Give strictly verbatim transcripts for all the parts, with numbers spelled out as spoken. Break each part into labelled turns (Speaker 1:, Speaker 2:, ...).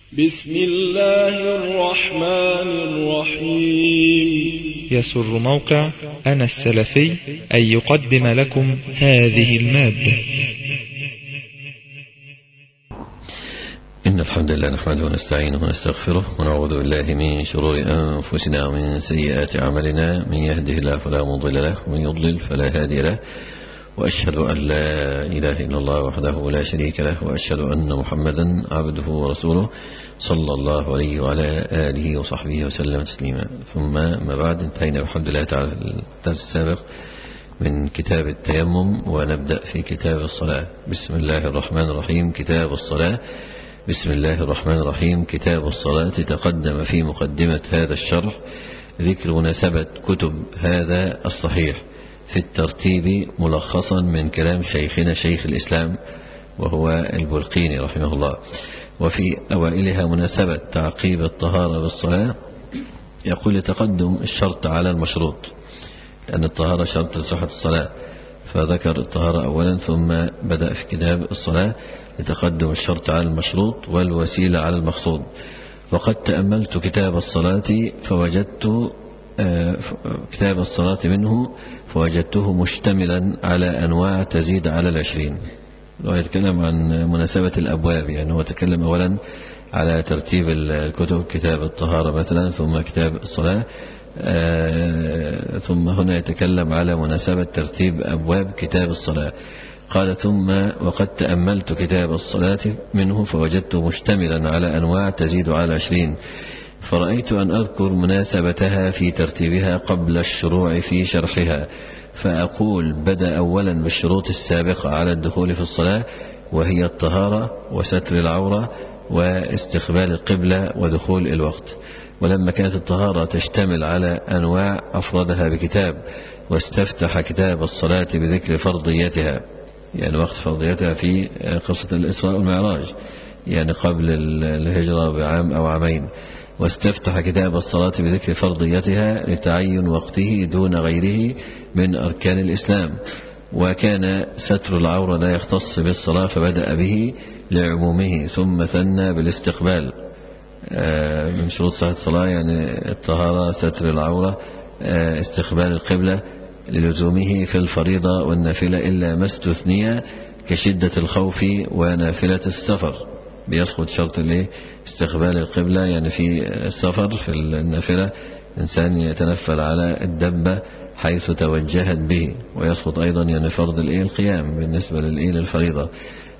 Speaker 1: بسم الله الرحمن الرحيم.
Speaker 2: يسر موقع أنا السلفي أن يقدم لكم هذه المادة.
Speaker 3: إن الحمد لله نحمده ونستعينه ونستغفره ونعوذ بالله من شرور أنفسنا ومن سيئات أعمالنا، من يهده الله فلا مضل له ومن يضلل فلا هادي له، وأشهد أن لا إله إلا الله وحده لا شريك له، وأشهد أن محمدا عبده ورسوله صلى الله عليه وعلى آله وصحبه وسلم تسليما. ثم ما بعد، انتهينا بحمد الله تعالى في الدرس السابق من كتاب التيمم، ونبدأ في كتاب الصلاة. بسم الله الرحمن الرحيم. كتاب الصلاة. بسم الله الرحمن الرحيم. كتاب الصلاة. تقدم في مقدمة هذا الشرح ذكر مناسبة كتب هذا الصحيح في الترتيب ملخصا من كلام شيخنا شيخ الإسلام وهو البلقيني رحمه الله، وفي أوائلها مناسبة تعقيب الطهارة بالصلاة. يقول لتقدم الشرط على المشروط، لأن الطهارة شرط لصحة الصلاة، فذكر الطهارة أولا ثم بدأ في كتاب الصلاة لتقدم الشرط على المشروط والوسيلة على المقصود. وقد تأملت كتاب الصلاة فوجدت كتاب الصلاة منه فوجدته مشتملا على أنواع تزيد على العشرين. ويتكلم عن مناسبة الأبواب، يعني هو تكلم أولا على ترتيب الكتب، كتاب الطهارة مثلا ثم كتاب الصلاة، ثم هنا يتكلم على مناسبة ترتيب أبواب كتاب الصلاة. قال ثم وقد تأملت كتاب الصلاة منه فوجدت مشتملا على أنواع تزيد على عشرين، فرأيت أن أذكر مناسبتها في ترتيبها قبل الشروع في شرحها، فأقول بدأ أولا بالشروط السابقة على الدخول في الصلاة، وهي الطهارة وستر العورة واستقبال القبلة ودخول الوقت. ولما كانت الطهارة تشتمل على أنواع أفردها بكتاب، واستفتح كتاب الصلاة بذكر فرضيتها، يعني وقت فرضيتها في قصة الإسراء والمعراج، يعني قبل الهجرة بعام أو عامين. واستفتح كتاب الصلاة بذكر فرضيتها لتعين وقته دون غيره من أركان الإسلام. وكان ستر العورة لا يختص بالصلاة فبدأ به لعمومه، ثم ثنى بالاستقبال من شروط صحة الصلاة، يعني الطهارة، ستر العورة، استقبال القبلة للزومه في الفريضة والنافلة، إلا ما استثني كشدة الخوف ونافلة السفر. بيسقط شرط استقبال القبلة، يعني في السفر في النافلة إنسان يتنفل على الدبة حيث توجهت به، ويسقط أيضا يعني فرض القيام بالنسبة للفريضة.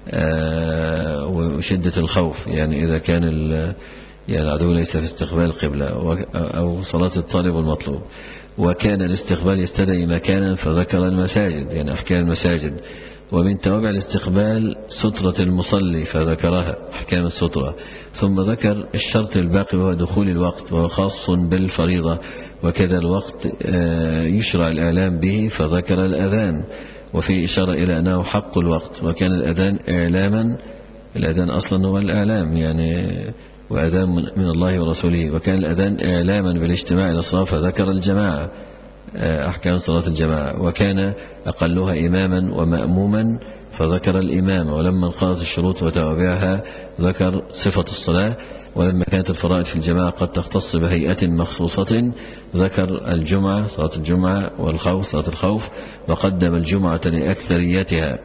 Speaker 3: وشدة الخوف، يعني إذا كان يعني العدو ليس في استقبال القبلة، أو صلاة الطالب والمطلوب. وكان الاستقبال يستدعي مكانا فذكر المساجد، يعني أحكام المساجد. ومن توابع الاستقبال سترة المصلي فذكرها، أحكام السترة. ثم ذكر الشرط الباقي وهو دخول الوقت، وهو خاص بالفريضة. وكذا الوقت يشرع الإعلام به فذكر الأذان، وفي إشارة إلى أنه حق الوقت. وكان الأذان إعلاما، الأذان أصلا هو الإعلام، يعني وأذان من الله ورسوله. وكان الأذان إعلاما بالاجتماع إلى الصلاة فذكر الجماعة، أحكام صلاة الجماعة. وكان أقلها إماما ومأموما فذكر الإمام. ولما انقضت الشروط وتوابعها ذكر صفة الصلاة. ولما كانت الفرائض في الجماعة قد تختص بهيئة مخصوصة ذكر الجمعة، صلاة الجمعة، والخوف، صلاة الخوف. وقدم الجمعة لأكثريتها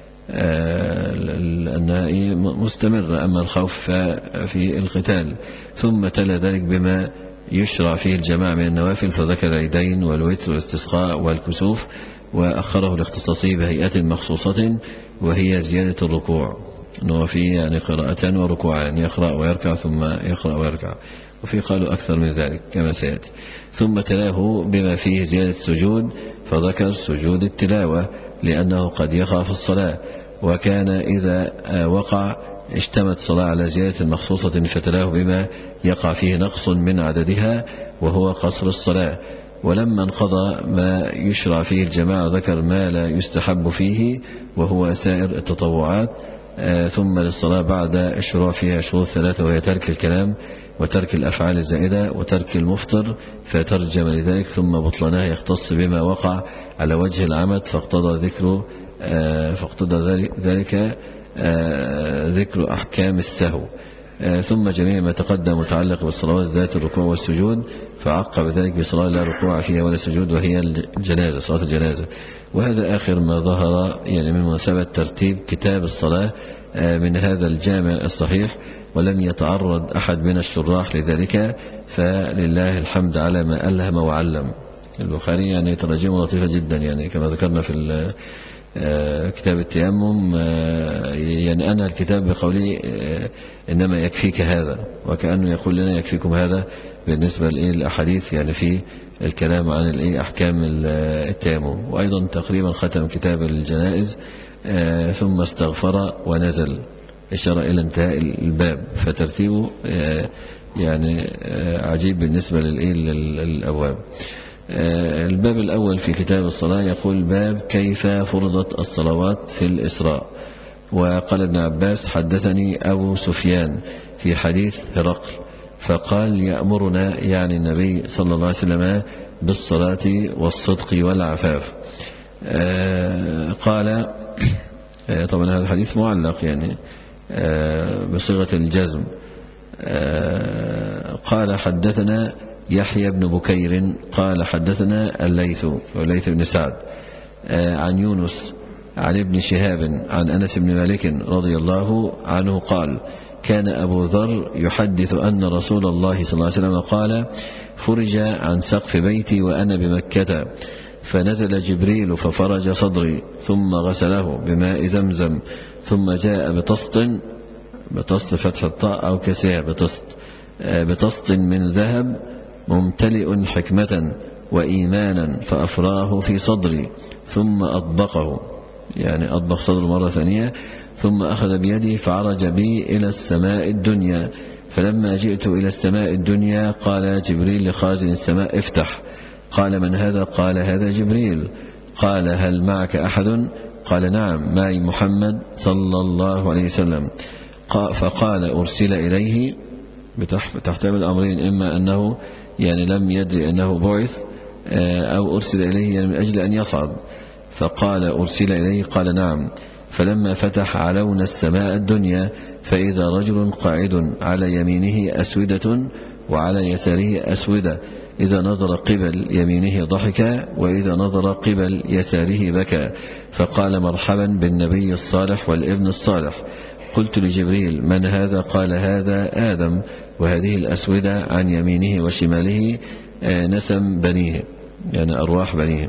Speaker 3: لأنها مستمرة، أما الخوف في القتال. ثم تلا ذلك بما يشرع فيه الجماعة من النوافل فذكر العيدين والوتر والاستسقاء والكسوف، وأخره لاختصاصه بهيئة مخصوصة وهي زيادة الركوع، أنه فيه يعني قراءة وركوعان، يقرأ ويركع ثم يقرأ ويركع، وفي قالوا أكثر من ذلك كما سيأتي. ثم تلاه بما فيه زيادة السجود فذكر سجود التلاوة لأنه قد يقع في الصلاة. وكان إذا وقع اشتمت صلاة على زيادة مخصوصة فتلاه بما يقع فيه نقص من عددها وهو قصر الصلاة. ولما انقضى ما يشرع فيه الجماعة ذكر ما لا يستحب فيه وهو سائر التطوعات. آه ثم للصلاة بعد الشروع فيها شروط ثلاثة، وهي ترك الكلام وترك الأفعال الزائدة وترك المفطر، فترجم لذلك. ثم بطلانها يختص بما وقع على وجه العمد فاقتضى ذكره آه فاقتضى ذلك آه ذكر أحكام السهو. ثم جميع ما تقدم متعلق بالصلوات ذات الركوع والسجود، فعقب ذلك بصلاة لا ركوع فيها ولا سجود وهي الجنازة، صلاة الجنازة. وهذا آخر ما ظهر يعني من مناسبة ترتيب كتاب الصلاة من هذا الجامع الصحيح، ولم يتعرض أحد من الشراح لذلك، فلله الحمد على ما ألهم وعلم. البخاري يعني تراجمه لطيفة جدا، يعني كما ذكرنا في كتاب التيمم، يعني أنا الكتاب بقولي إنما يكفيك هذا، وكأنه يقول لنا يكفيكم هذا بالنسبة للأحاديث يعني في الكلام عن أحكام التيمم. وأيضا تقريبا ختم كتاب الجنائز ثم استغفر ونزل، إشارة إلى انتهاء الباب، فترتيبه يعني عجيب بالنسبة للأبواب. الباب الأول في كتاب الصلاة يقول: باب كيف فرضت الصلوات في الإسراء. وقال ابن عباس: حدثني أبو سفيان في حديث هرقل فقال: يأمرنا يعني النبي صلى الله عليه وسلم بالصلاة والصدق والعفاف. قال طبعا هذا الحديث معلق يعني بصيغة الجزم. قال: حدثنا يحيى بن بكير قال: حدثنا الليث والليث بن سعد عن يونس عن ابن شهاب عن أنس بن مالك رضي الله عنه قال: كان أبو ذر يحدث أن رسول الله صلى الله عليه وسلم قال: فرج عن سقف بيتي وأنا بمكة، فنزل جبريل ففرج صدري ثم غسله بماء زمزم، ثم جاء بطسط بطسط فتح الطاء أو كسرها بطسط بطسط من ذهب ممتلئ حكمة وإيمانا، فأفراه في صدري ثم أطبقه، يعني أطبق صدره مرة ثانية، ثم أخذ بيدي فعرج بي إلى السماء الدنيا. فلما جئت إلى السماء الدنيا قال جبريل لخازن السماء: افتح. قال: من هذا؟ قال: هذا جبريل. قال: هل معك أحد؟ قال: نعم، معي محمد صلى الله عليه وسلم. فقال: أرسل إليه، بتحتمل أمرين: إما أنه يعني لم يدري أنه بعث، أو أرسل إليه يعني من أجل أن يصعد. فقال: أرسل إليه. قال: نعم. فلما فتح علونا السماء الدنيا فإذا رجل قاعد على يمينه أسودة وعلى يساره أسودة، إذا نظر قبل يمينه ضحك وإذا نظر قبل يساره بكى، فقال: مرحبا بالنبي الصالح والابن الصالح. قلت لجبريل: من هذا؟ قال: هذا آدم، وهذه الأسودة عن يمينه وشماله نسم بنيه، يعني أرواح بنيه،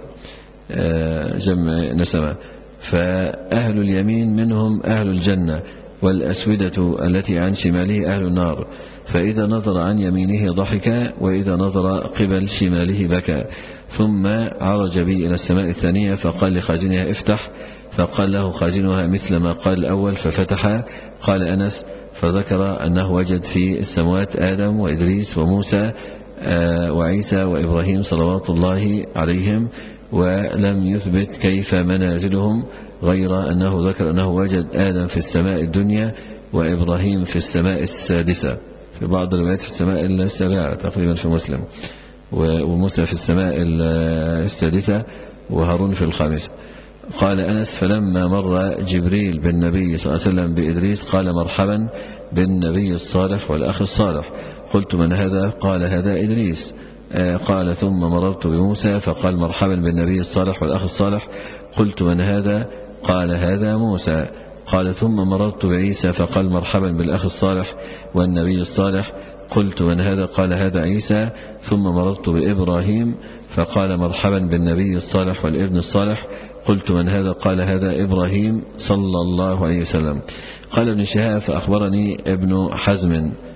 Speaker 3: جمع نسمة. فأهل اليمين منهم أهل الجنة، والأسودة التي عن شماله أهل النار، فإذا نظر عن يمينه ضحك وإذا نظر قبل شماله بكى. ثم عرج بي إلى السماء الثانية فقال لخازنها: افتح. فقال له خازنها مثل ما قال الأول ففتح. قال أنس: فذكر أنه وجد في السماوات آدم وإدريس وموسى وعيسى وإبراهيم صلوات الله عليهم، ولم يثبت كيف منازلهم، غير أنه ذكر أنه وجد آدم في السماء الدنيا وإبراهيم في السماء السادسة، في بعض الروايات في السماء السابعة تقريبا في مسلم، وموسى في السماء السادسة وهارون في الخامسة. قال أنس: فلما مر جبريل بالنبي صلى الله عليه وسلم بإدريس قال: مرحبا بالنبي الصالح والأخ الصالح. قلت: من هذا؟ قال: هذا إدريس. قال: ثم مررت بموسى فقال: مرحبا بالنبي الصالح والأخ الصالح. قلت: من هذا؟ قال: هذا موسى. قال: ثم مررت بعيسى فقال: مرحبا بالأخ الصالح والنبي الصالح. قلت: من هذا؟ قال: هذا عيسى. ثم مررت بإبراهيم فقال: مرحبا بالنبي الصالح والابن الصالح. قلت: من هذا؟ قال: هذا إبراهيم صلى الله عليه وسلم. قال ابن شهاب: فأخبرني ابن حزم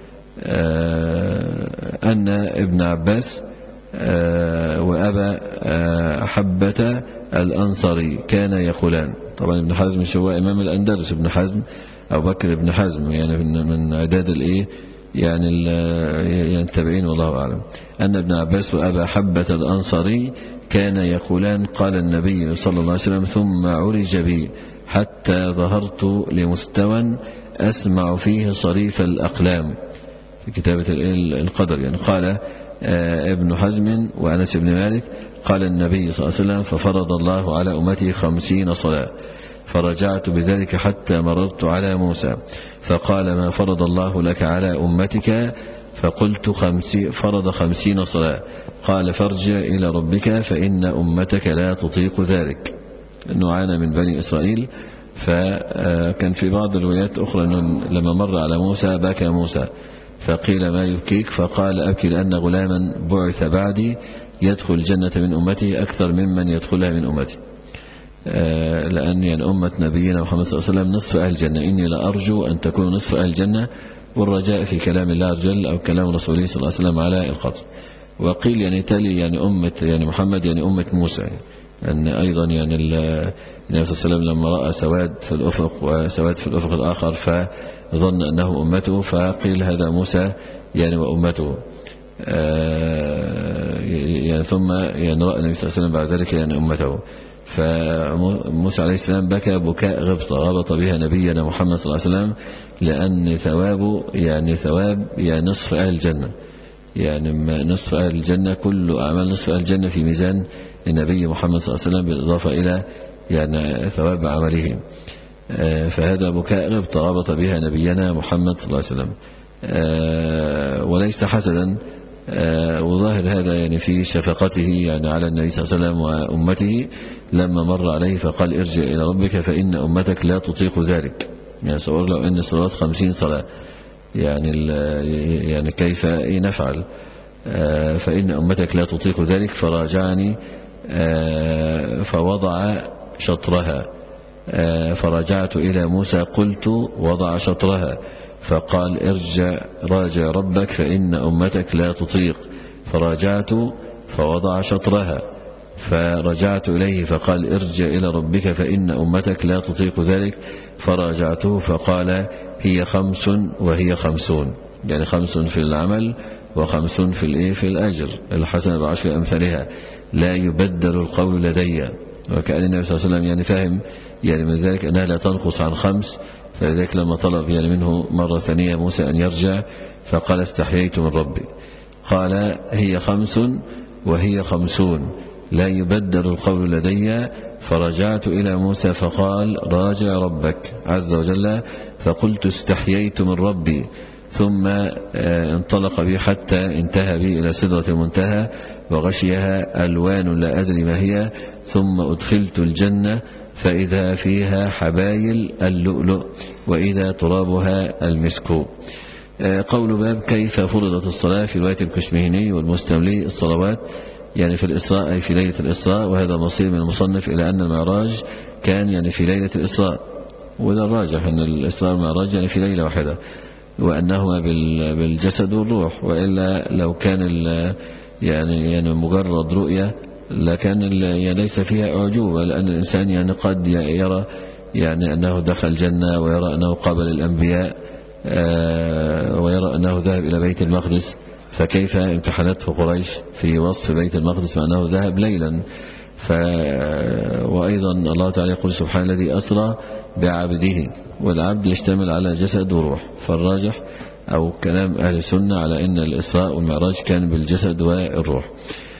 Speaker 3: أن ابن عباس وأبا حبة الأنصاري كان يقولان. طبعا ابن حزم هو إمام الأندلس، ابن حزم أو بكر ابن حزم، يعني من عداد الإيه يعني التابعين والله أعلم. أن ابن عباس وأبا حبة الأنصاري كان يقولان: قال النبي صلى الله عليه وسلم: ثم عرج بي حتى ظهرت لمستوى أسمع فيه صريف الأقلام، في كتابة القدر. يعني قال ابن حزم وأنس بن مالك: قال النبي صلى الله عليه وسلم: ففرض الله على أمتي خمسين صلاة، فرجعت بذلك حتى مررت على موسى فقال ما فرض الله لك على أمتك؟ فقلت خمسي فرض خمسين صلاة. قال فارجع إلى ربك فإن أمتك لا تطيق ذلك. أنه عانى من بني إسرائيل، فكان في بعض الروايات أخرى أنه لما مر على موسى بكى موسى، فقيل ما يبكيك؟ فقال أبكي لأن غلاما بعث بعدي يدخل الجنة من أمتي أكثر ممن يدخلها من أمتي، لأن يعني أمة نبينا محمد صلى الله عليه وسلم نصف أهل الجنة، إني لأرجو أن تكون نصف أهل الجنة، والرجاء في كلام الله عز وجل أو كلام رسوله صلى الله عليه وسلم على القطع. وقيل يعني تالي يعني أمة يعني محمد يعني أمة موسى، أن يعني أيضا يعني النبي صلى الله عليه وسلم لما رأى سواد في الأفق وسواد في الأفق الآخر فظن أنه أمته، فقيل هذا موسى يعني وأمته. يعني ثم يعني رأى النبي صلى الله عليه وسلم بعد ذلك يعني أمته. فموسى عليه السلام بكى بكاء غبطة غبط بها نبينا محمد صلى الله عليه وسلم، لأن ثوابه يعني ثواب يعني نصف أهل الجنة، يعني نصف أهل الجنة كل أعمال نصف أهل الجنة في ميزان النبي محمد صلى الله عليه وسلم بالإضافة إلى يعني ثواب عمله. فهذا بكاء غبطة غبط بها نبينا محمد صلى الله عليه وسلم، وليس حسدا، وظاهر هذا يعني في شفقته يعني على النبي صلى الله عليه وسلم وأمته لما مر عليه فقال ارجع إلى ربك فإن أمتك لا تطيق ذلك. يعني صور لو أن الصلوات خمسين صلاة يعني يعني كيف نفعل؟ فإن أمتك لا تطيق ذلك. فراجعني فوضع شطرها، فرجعت إلى موسى قلت وضع شطرها، فقال ارجع راجع ربك فإن أمتك لا تطيق. فراجعت فوضع شطرها، فرجعت إليه فقال ارجع إلى ربك فإن أمتك لا تطيق ذلك. فراجعته فقال هي خمس وهي خمسون، يعني خمس في العمل وخمس في الإيه في الأجر، الحسنة بعشر أمثالها، لا يبدل القول لدي. وكأن النبي صلى الله عليه وسلم يعني فاهم يعني من ذلك أنها لا تنقص عن خمس، فذلك لما طلب يعني منه مرة ثانية موسى أن يرجع فقال استحييت من ربي. قال هي خمس وهي خمسون لا يبدل القول لدي. فرجعت إلى موسى فقال راجع ربك عز وجل، فقلت استحييت من ربي. ثم انطلق بي حتى انتهى بي إلى سدرة المنتهى وغشيها ألوان لا أدري ما هي، ثم أدخلت الجنة فإذا فيها حبايل اللؤلؤ وإذا ترابها المسك. قول باب كيف فرضت الصلاة في رواية الكشمهني والمستملي الصلوات يعني في الإسراء أي في ليلة الإسراء، وهذا مصير من المصنف إلى أن المعراج كان يعني في ليلة الإسراء، وده الراجح أن الإسراء والمعراج يعني في ليلة واحدة، وأنهما بالجسد والروح، وإلا لو كان يعني يعني مجرد رؤية لكان يعني ليس فيها أعجوبة، لأن الإنسان يعني قد يرى يعني أنه دخل الجنة، ويرى أنه قابل الأنبياء، ويرى أنه ذهب إلى بيت المقدس، فكيف امتحنته قريش في وصف بيت المقدس مع أنه ذهب ليلا؟ ف وأيضا الله تعالى يقول سبحانه الذي أسرى بعبده، والعبد يشتمل على جسد وروح، فالراجح أو كلام أهل السنة على أن الإسراء والمعراج كان بالجسد والروح.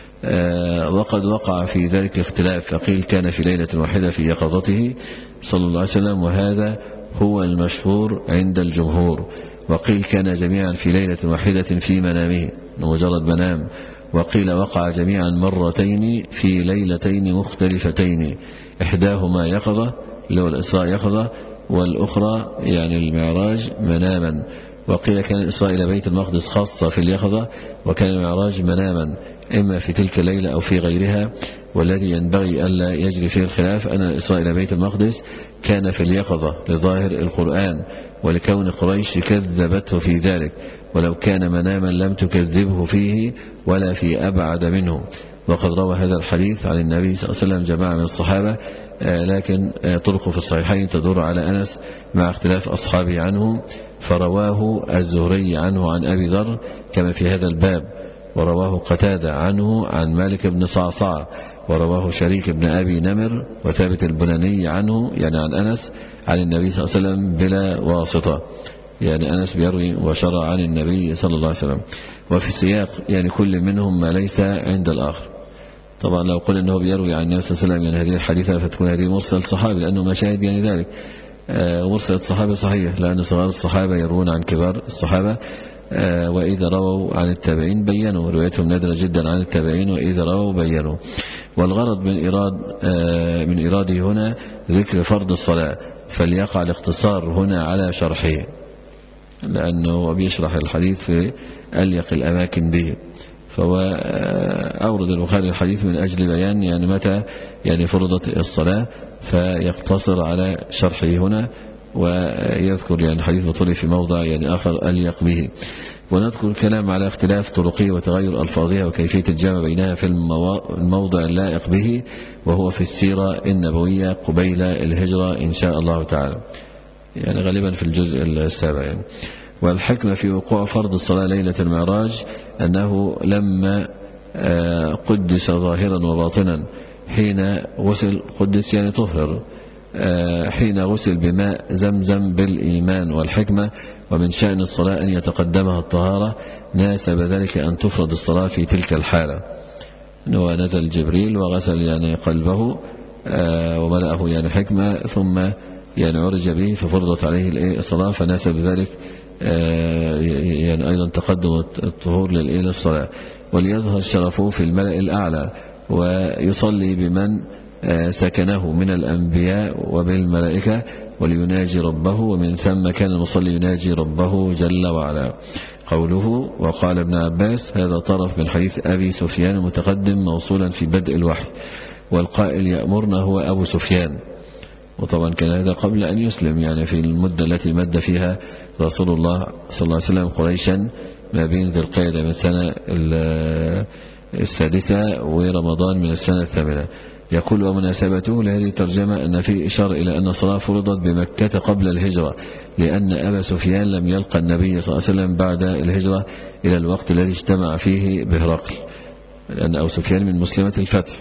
Speaker 3: وقد وقع في ذلك اختلاف، فقيل كان في ليلة واحدة في يقظته صلى الله عليه وسلم، وهذا هو المشهور عند الجمهور، وقيل كان جميعا في ليلة واحدة في منامه مجرد منام، وقيل وقع جميعا مرتين في ليلتين مختلفتين، إحداهما يقظة اللي هو الإسراء يقظة، والأخرى يعني المعراج مناما. وقيل كان الإسراء إلى بيت المقدس خاصة في اليقظة، وكان المعراج مناما إما في تلك الليلة أو في غيرها. والذي ينبغي ألا يجري فيه الخلاف أن الإسراء إلى بيت المقدس كان في اليقظة لظاهر القرآن، ولكون قريش كذبته في ذلك، ولو كان مناما لم تكذبه فيه ولا في أبعد منه. وقد روى هذا الحديث عن النبي صلى الله عليه وسلم جماعة من الصحابة، لكن طرقه في الصحيحين تدور على أنس مع اختلاف أصحابه عنه، فرواه الزهري عنه عن أبي ذر كما في هذا الباب، ورواه قتادة عنه عن مالك بن صعصع، ورواه شريك بن أبي نمر وثابت البناني عنه يعني عن أنس عن النبي صلى الله عليه وسلم بلا واسطة، يعني أنس بيروي وشرع عن النبي صلى الله عليه وسلم. وفي السياق يعني كل منهم ما ليس عند الآخر، طبعا لو قلنا أنه بيروي عن النبي صلى الله عليه وسلم يعني هذه الحديثة فتكون هذه مرسل صحابي، لأنه مشاهد يعني ذلك. مرسل الصحابة صحيح، لأن صغار الصحابة يروون عن كبار الصحابة، وإذا رووا عن التابعين بينوا، روايتهم نادرة جدا عن التابعين، وإذا رووا بينوا. والغرض من إيراد من إيراده هنا ذكر فرض الصلاة، فليقع الاختصار هنا على شرحه، لأنه بيشرح الحديث في أليق الأماكن به. فهو أورد البخاري الحديث من أجل بيان يعني متى يعني فرضت الصلاة، فيقتصر على شرحه هنا، ويذكر يعني حديث بطولي في موضع يعني آخر أليق به. ونذكر الكلام على اختلاف طرقه وتغير ألفاظها وكيفية الجمع بينها في الموضع اللائق به، وهو في السيرة النبوية قبيل الهجرة إن شاء الله تعالى، يعني غالبا في الجزء السابع يعني. والحكمة في وقوع فرض الصلاة ليلة المعراج أنه لما قدس ظاهرا وباطنا، حين غسل قدس يعني طهر، حين غسل بماء زمزم بالإيمان والحكمة، ومن شأن الصلاة أن يتقدمها الطهارة، ناسب ذلك أن تفرض الصلاة في تلك الحالة. ونزل جبريل وغسل يعني قلبه وملأه يعني حكمة، ثم يعني عرج به ففرضت عليه الصلاة، فناسب ذلك يعني أيضا تقدم الطهور للصلاة. وليظهر شرفه في الملأ الأعلى، ويصلي بمن سكنه من الأنبياء وبالملائكة، وليناجي ربه، ومن ثم كان المصلي يناجي ربه جل وعلا. قوله وقال ابن عباس، هذا طرف من حديث أبي سفيان المتقدم موصولا في بدء الوحي، والقائل يأمرنا هو أبو سفيان، وطبعا كان هذا قبل أن يسلم، يعني في المدة التي مد فيها رسول الله صلى الله عليه وسلم قريشا ما بين ذي القعدة من السنة السادسة ورمضان من السنة الثامنة. يقول ومناسبته لهذه الترجمة أن فيه إشارة إلى أن الصلاة فرضت بمكة قبل الهجرة، لأن أبا سفيان لم يلقى النبي صلى الله عليه وسلم بعد الهجرة إلى الوقت الذي اجتمع فيه بهرقل، لأن أبو سفيان من مسلمة الفتح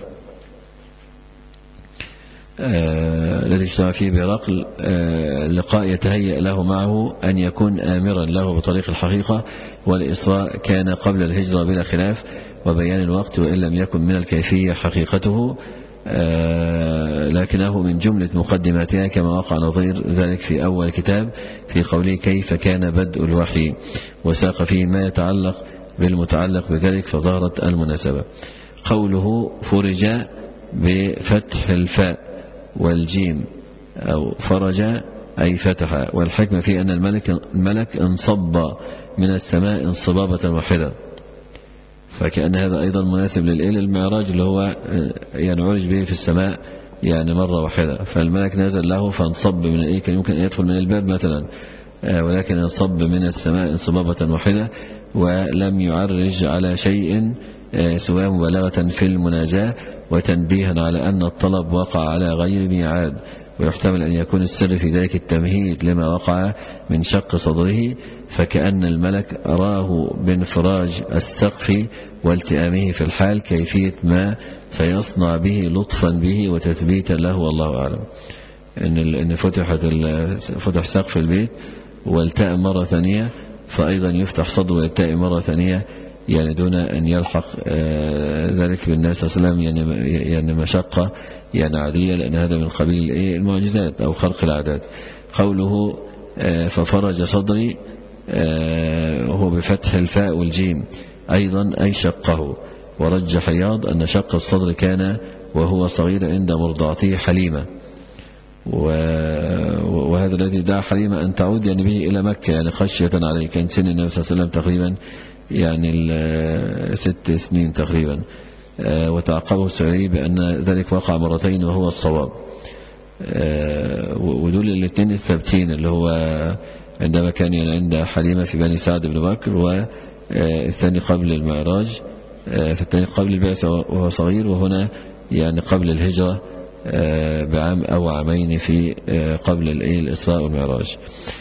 Speaker 3: آه الذي اجتمع فيه بهرقل، آه لقاء يتهيأ له معه أن يكون آمرا له بطريق الحقيقة، والإسراء كان قبل الهجرة بلا خلاف، وبيان الوقت وإن لم يكن من الكيفية حقيقته، آه لكنه من جملة مقدماتها، كما وقع نظير ذلك في أول كتاب في قوله كيف كان بدء الوحي، وساق فيه ما يتعلق بالمتعلق بذلك، فظهرت المناسبة. قوله فرج بفتح الفاء والجيم أو فرج أي فتح، والحكمة في أن الملك, الملك انصب من السماء انصبابة واحدة، فكأن هذا أيضا مناسب للمعراج اللي هو يعني عرج به في السماء يعني مرة واحدة، فالملك نزل له فانصب من الإيه، كان يمكن أن يدخل من الباب مثلا، ولكن انصب من السماء انصبابة واحدة، ولم يعرج على شيء سواء مبالغة في المناجاة وتنبيها على أن الطلب وقع على غير ميعاد، ويحتمل أن يكون السر في ذلك التمهيد لما وقع من شق صدره، فكأن الملك أراه بانفراج السقف والتئامه في الحال كيفية ما، فيصنع به لطفا به وتثبيتا له، والله أعلم. إن فتحت فتح سقف البيت والتئم مرة ثانية، فأيضا يفتح صدره والتئم مرة ثانية، يعني دون أن يلحق ذلك بالناس صلى الله عليه وسلم يعني يعني مشقة يعني عادية، لأن هذا من قبيل المعجزات أو خرق العادات. قوله ففرج صدري هو بفتح الفاء والجيم أيضا أي شقه، ورجح حياض أن شق الصدر كان وهو صغير عند مرضعته حليمة، وهذا الذي دعا حليمة أن تعود يعني به إلى مكة يعني خشية عليه، كان سن النبي صلى الله عليه وسلم تقريبا يعني ست سنين تقريبا، وتعقبه السعري بأن ذلك وقع مرتين وهو الصواب. ودول الاثنين الثابتين، اللي هو عندما كان يعني عند حليمة في بني سعد بن بكر، والثاني قبل المعراج، فالثاني قبل البعثة وهو صغير، وهنا يعني قبل الهجرة بعام أو عامين في قبل الإسراء والمعراج.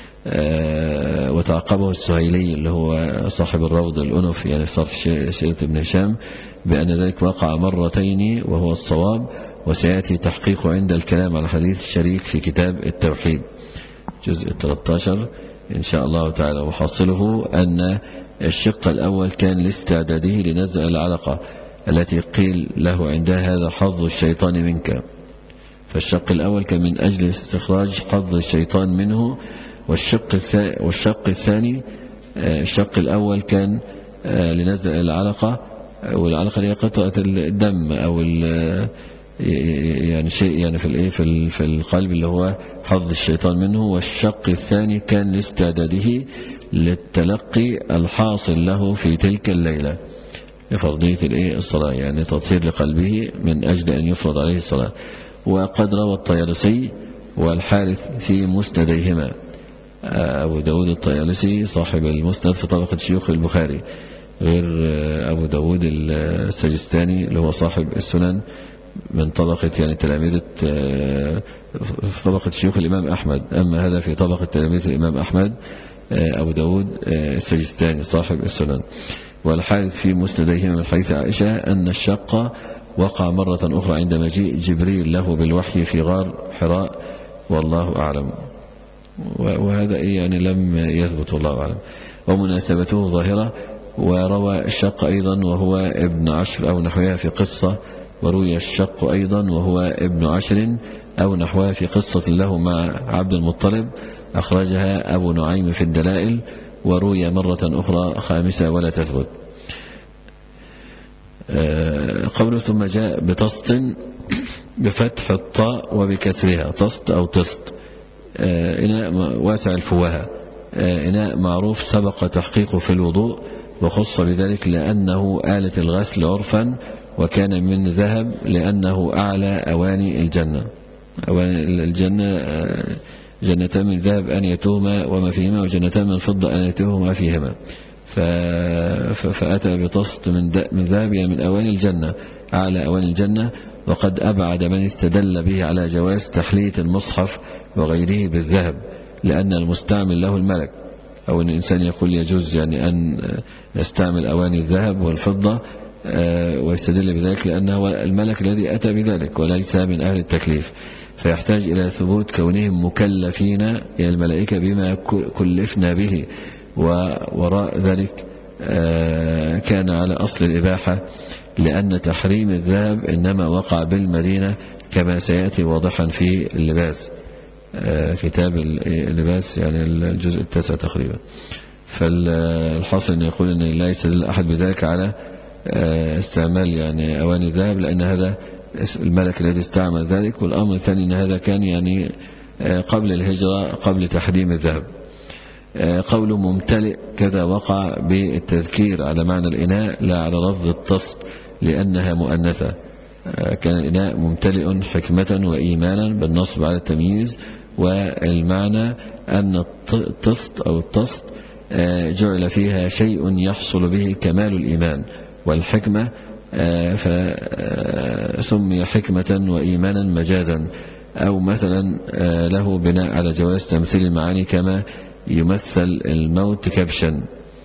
Speaker 3: وتعقبه السهيلي اللي هو صاحب الروض الأنف يعني في شرح سيرة ابن هشام بأن ذلك وقع مرتين وهو الصواب، وسيأتي تحقيقه عند الكلام على حديث الشريك في كتاب التوحيد جزء ثلاثة عشر إن شاء الله تعالى. وحاصله أن الشق الأول كان لاستعداده لنزع العلقة التي قيل له عندها هذا حظ الشيطان منك. فالشق الأول كان من أجل استخراج حظ الشيطان منه، والشق الثاني, والشق الثاني الشق الأول كان لنزع العلقة، والعلقة هي قطعة الدم أو يعني شيء يعني في الايه في القلب اللي هو حظ الشيطان منه. والشق الثاني كان لاستعداده للتلقي الحاصل له في تلك الليلة لفرضية الايه الصلاة، يعني تطهير لقلبه من أجل أن يفرض عليه الصلاة. وقد روى الطيالسي والحارث في مسنديهما، أبو داود الطيالسي صاحب المسند في طبقة شيوخ البخاري، غير أبو داود السجستاني اللي هو صاحب السنن من طبقة يعني تلاميذة في طبقة شيوخ الإمام أحمد. أما هذا في طبقة تلاميذ الإمام أحمد أبو داود السجستاني صاحب السنن. والحارث في مسنديهما من حديث عائشة أن الشق وقع مرة أخرى عند مجيء جبريل له بالوحي في غار حراء، والله أعلم. وهذا يعني لم يثبت والله أعلم. ومناسبته ظاهرة. وروى الشق أيضا وهو ابن عشر أو نحوها في قصة، وروي الشق أيضا وهو ابن عشر أو نحوها في قصة له مع عبد المطلب، أخرجها أبو نعيم في الدلائل. وروي مرة أخرى خامسة ولا تثبت. قوله ثم جاء بتسط بفتح الطاء وبكسرها، تسط أو تسط، إناء واسع الفوهة، إناء معروف سبق تحقيقه في الوضوء، وخص بذلك لأنه آلة الغسل عرفا، وكان من ذهب لأنه أعلى أواني الجنة. أواني الجنة جنتان من ذهب أنيتهما وما فيهما، وجنتان من فضة أنيتهما فيهما. فأتى بتسط من ذهب يعني من أواني الجنة، أعلى أواني الجنة. وقد أبعد من استدل به على جواز تحلية المصحف وغيره بالذهب، لأن المستعمل له الملك، أو أن الإنسان يقول يجوز يعني أن يستعمل أواني الذهب والفضة ويستدل بذلك لأنه الملك الذي أتى بذلك وليس من أهل التكليف، فيحتاج إلى ثبوت كونهم مكلفين يعني الملائكة بما كلفنا به. ووراء ذلك كان على أصل الإباحة، لأن تحريم الذهب إنما وقع بالمدينة كما سيأتي واضحا في اللباس، كتاب اللباس يعني الجزء التاسع تقريبا. فالحاصل أن يقول أن لا يستدل أحد بذلك على استعمال يعني أواني الذهب، لأن هذا الملك الذي استعمل ذلك. والأمر الثاني أن هذا كان يعني قبل الهجرة، قبل تحريم الذهب. قول ممتلئ كذا وقع بالتذكير على معنى الإناء لا على لفظ التسط لأنها مؤنثة. كان الإناء ممتلئ حكمة وإيمانا بالنصب على التمييز. والمعنى أن التسط أو التسط جعل فيها شيء يحصل به كمال الإيمان والحكمة، فسمي حكمة وإيمانا مجازا، أو مثلا له بناء على جواز تمثيل المعاني كما يمثل الموت كبشا،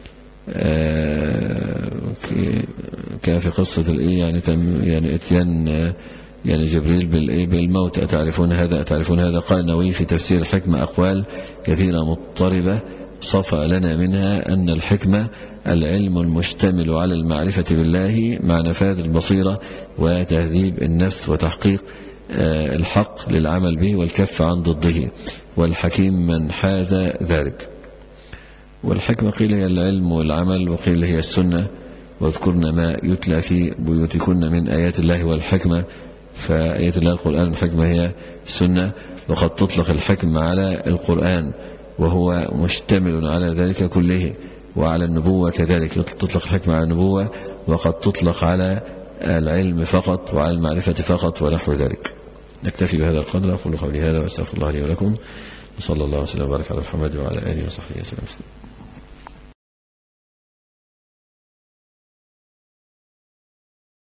Speaker 3: كان في قصة الإيه يعني يعني إتيان يعني جبريل بالإيه بالموت، أتعرفون هذا أتعرفون هذا. قال النووي في تفسير الحكمة أقوال كثيرة مضطربة صفى لنا منها أن الحكمة العلم المشتمل على المعرفة بالله مع نفاذ البصيرة وتهذيب النفس وتحقيق الحق للعمل به والكف عن ضده، والحكيم من حاز ذلك. والحكمة قيل هي العلم والعمل، وقيل هي السنة. واذكرن ما يتلى في بيوتكن من آيات الله والحكمة، فآيات الله القرآن، الحكمة هي السنة. وقد تطلق الحكمة على القرآن وهو مشتمل على ذلك كله، وعلى النبوة كذلك تطلق الحكمة على النبوة، وقد تطلق على العلم فقط وعلى المعرفة فقط ونحو ذلك. نكتفي بهذا القدر. أقول قولي هذا وأستغفر الله لي ولكم، وصلى الله وسلم وبارك على محمد وعلى آله وصحبه وسلم.